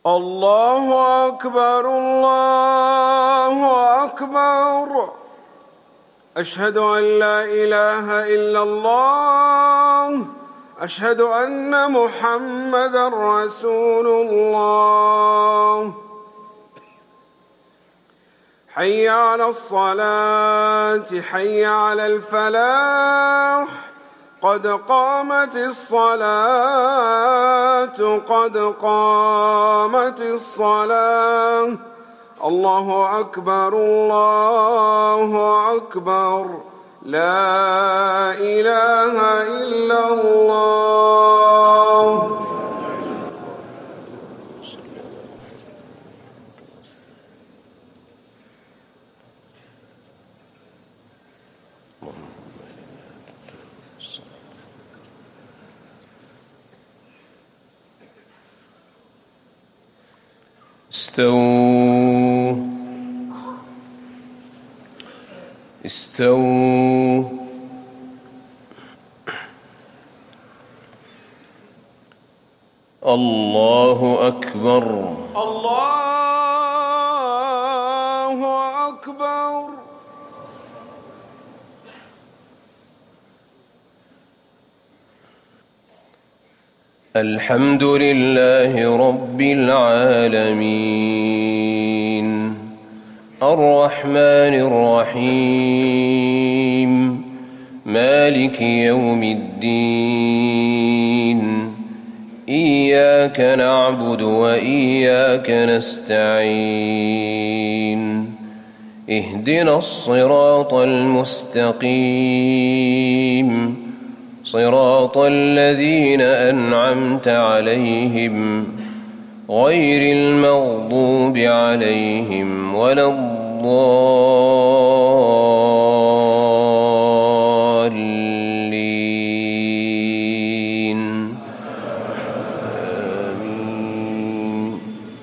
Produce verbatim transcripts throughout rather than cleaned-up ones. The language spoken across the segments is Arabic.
الله أكبر الله أكبر. أشهد أن لا إله إلا الله. أشهد أن محمدًا رسول الله. حي على الصلاة حي على الفلاح. قد قامت الصلاة قد قامت الصلاة. الله أكبر الله أكبر. لا إله إلا الله. استووا استووا الله أكبر الله أكبر. الحمد لله رب العالمين الرحمن الرحيم مالك يوم الدين. إياك نعبد وإياك نستعين. اهدنا الصراط المستقيم صراط الذين أنعمت عليهم غير المغضوب عليهم ولا الضالين. آمين.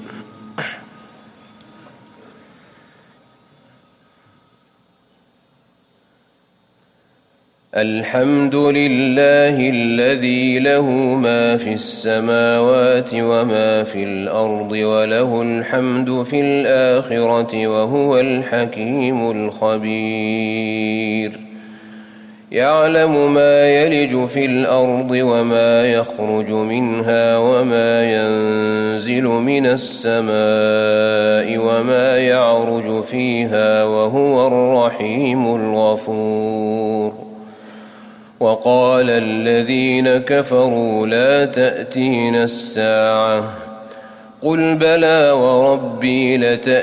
الحمد لله الذي له ما في السماوات وما في الأرض وله الحمد في الآخرة وهو الحكيم الخبير. يعلم ما يلج في الأرض وما يخرج منها وما ينزل من السماء وما يعرج فيها وهو الرحيم الغفور. وقال الذين كفروا لا تأتينا الساعة قل بلى وربي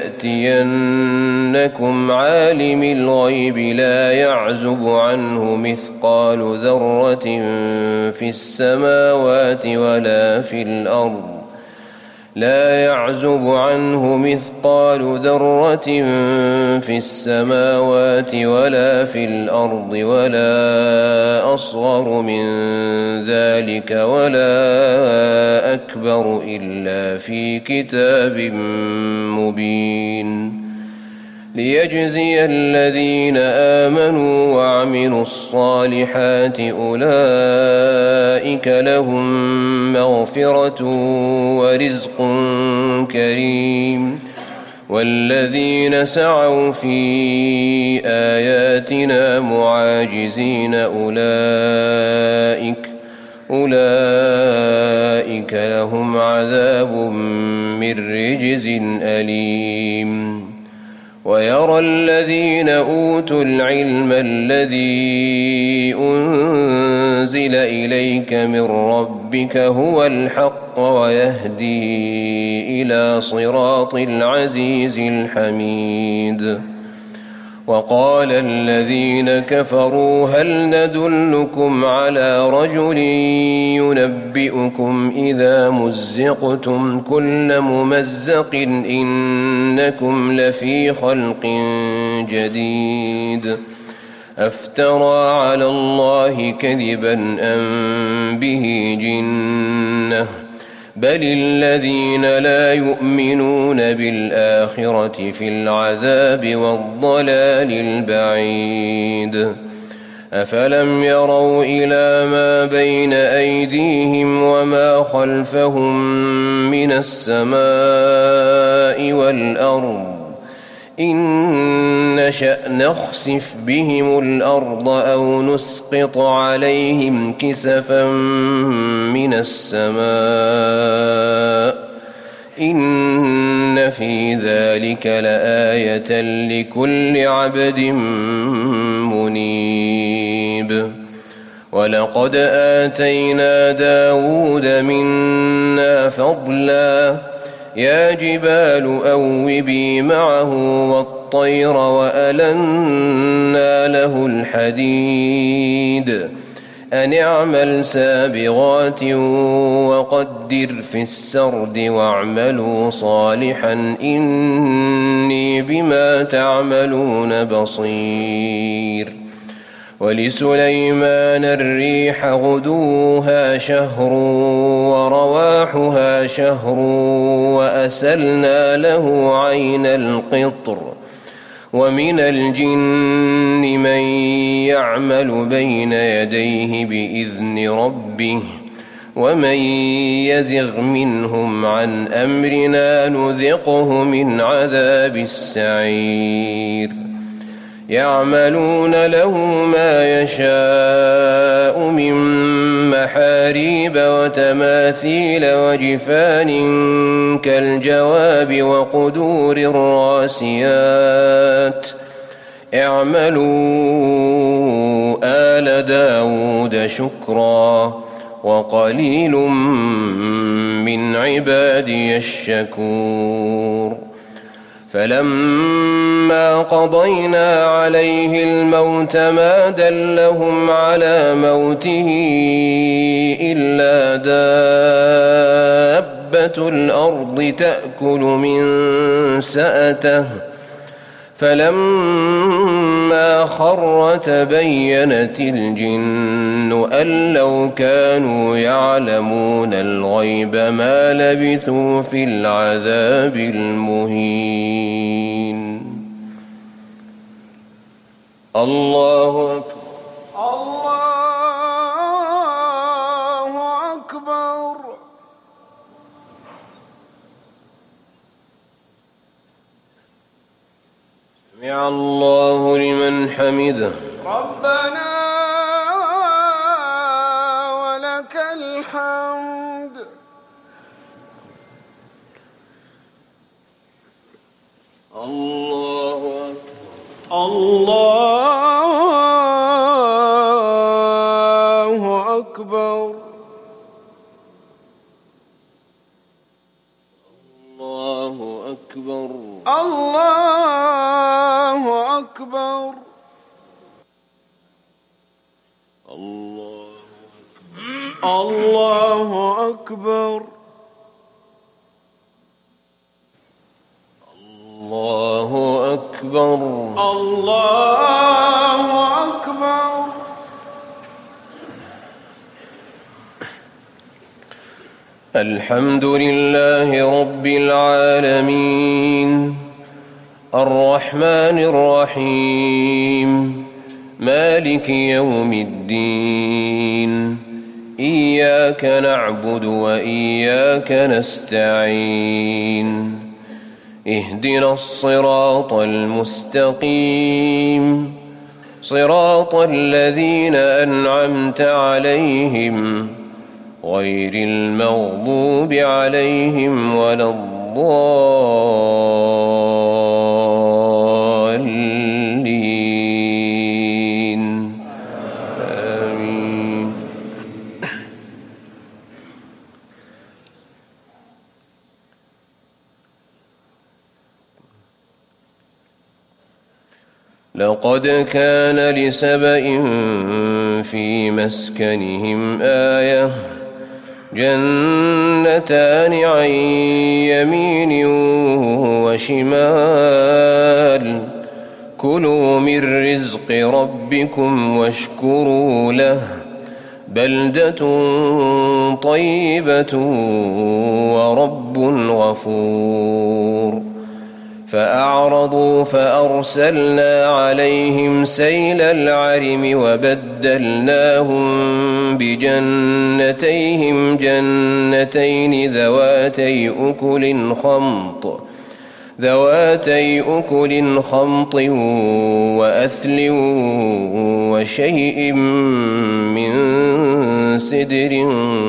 لتأتينكم عالم الغيب لا يعزب عنه مثقال ذرة في السماوات ولا في الأرض لا يعزب عنه مثقال ذرة في السماوات ولا في الأرض ولا أصغر من ذلك ولا أكبر إلا في كتاب مبين. ليجزي الذين آمنوا وعملوا الصالحات أولئك لهم مغفرة ورزق كريم. والذين سعوا في آياتنا معاجزين أولئك أولئك لهم عذاب من رجز أليم. ويرى الذين أوتوا العلم الذي أنزل إليك من ربك هو الحق ويهدي إلى صراط العزيز الحميد. وقال الذين كفروا هل ندلكم على رجل ينبئكم إذا مزقتم كل ممزق إنكم لفي خلق جديد أفترى على الله كذبا أم به جنة بل الذين لا يؤمنون بالآخرة في العذاب والضلال البعيد. أفلم يروا إلى ما بين أيديهم وما خلفهم من السماء والأرض إن نشأ نخسف بهم الأرض أو نسقط عليهم كسفا من السماء إن في ذلك لآية لكل عبد منيب ولقد آتينا داود منا فضلا يا جبال أوبي معه والطير وألنا له الحديد أن اعمل سابغات وقدر في السرد واعملوا صالحا إني بما تعملون بصير ولسليمان الريح غدوها شهر ورواحها شهر وأسلنا له عين القطر ومن الجن من يعمل بين يديه بإذن ربه ومن يزغ منهم عن أمرنا نذقه من عذاب السعير يعملون له ما يشاء من محاريب وتماثيل وجفان كالجواب وقدور الراسيات اعملوا آل داود شكرا وقليل من عبادي الشكور فلما قضينا عليه الموت ما دلهم على موته إلا دابة الأرض تأكل من سأته فلما خر تبينت الجن أن لو كانوا يعلمون الغيب ما لبثوا في العذاب المهين. الله أكبر. الله أكبر. سمع الله لمن حمده. ربنا ولك الحمد. الله أكبر. الله أكبر. الله أكبر. الله أكبر. الله أكبر. الله أكبر. الله أكبر. الحمد لله رب العالمين الرحمن الرحيم مالك يوم الدين إياك نعبد وإياك نستعين اهدنا الصراط المستقيم صراط الذين أنعمت عليهم غير المغضوب عليهم ولا الضالين آمين. لقد كان لسبإ في مسكنهم آية جنتان عن يمين وشمال كلوا من رزق ربكم واشكروا له بلدة طيبة ورب غفور فأعرضوا فأرسلنا عليهم سيل العرم وبدلناهم بجنتيهم جنتين ذواتي أكل خمط ذواتي أكل خمط وأثل وشيء من سدر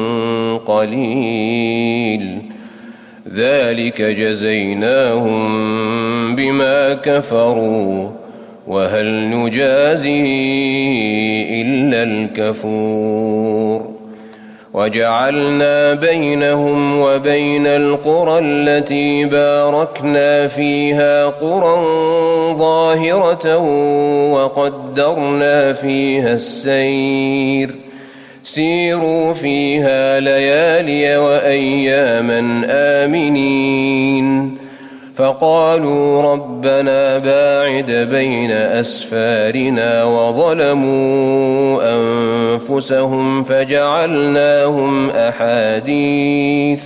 قليل ذلك جزيناهم بما كفروا وهل نجازي إلا الكفور وجعلنا بينهم وبين القرى التي باركنا فيها قرى ظاهرة وقدرنا فيها السير سيروا فيها ليالي وأياما آمنين فقالوا ربنا باعد بين أسفارنا وظلموا أنفسهم فجعلناهم أحاديث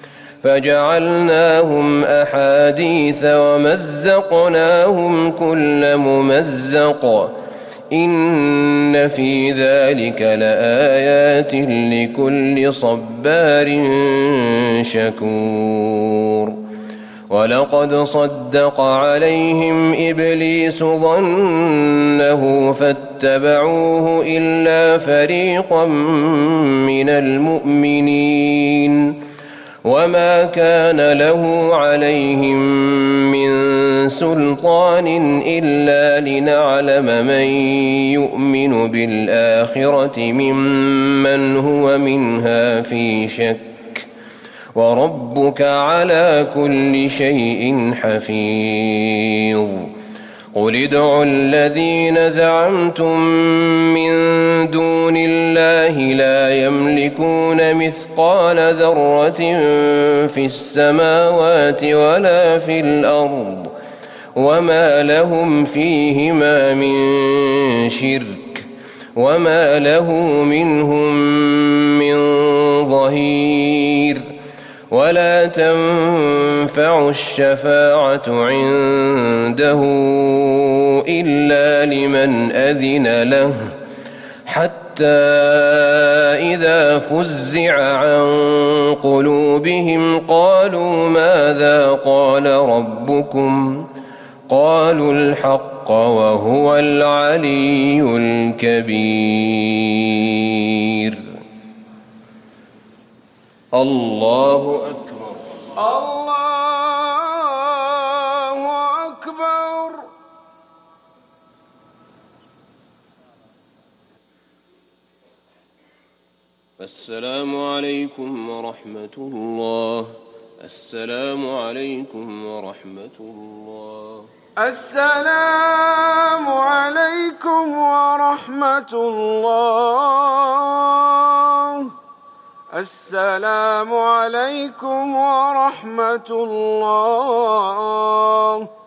فجعلناهم أحاديث ومزقناهم كل ممزق إن في ذلك لآيات لكل صبار شكور ولقد صدق عليهم إبليس ظنه فاتبعوه إلا فريقا من المؤمنين وما كان له عليهم من سلطان إلا لنعلم من يؤمن بالآخرة ممن هو منها في شك وربك على كل شيء حفيظ قل ادعوا الذين زعمتم من دون الله لا يملكون مثقال ذرة في السماوات ولا في الأرض وما لهم فيهما من شرك وما له منهم من ظهير ولا تنفع الشفاعة عنده إلا لمن أذن له حتى إذا فزع عن قلوبهم قالوا ماذا قال ربكم قالوا الحق وهو العلي الكبير الله أكبر الله أكبر. السلام عليكم ورحمة الله. السلام عليكم ورحمة الله. السلام عليكم ورحمة الله. السلام عليكم ورحمة الله.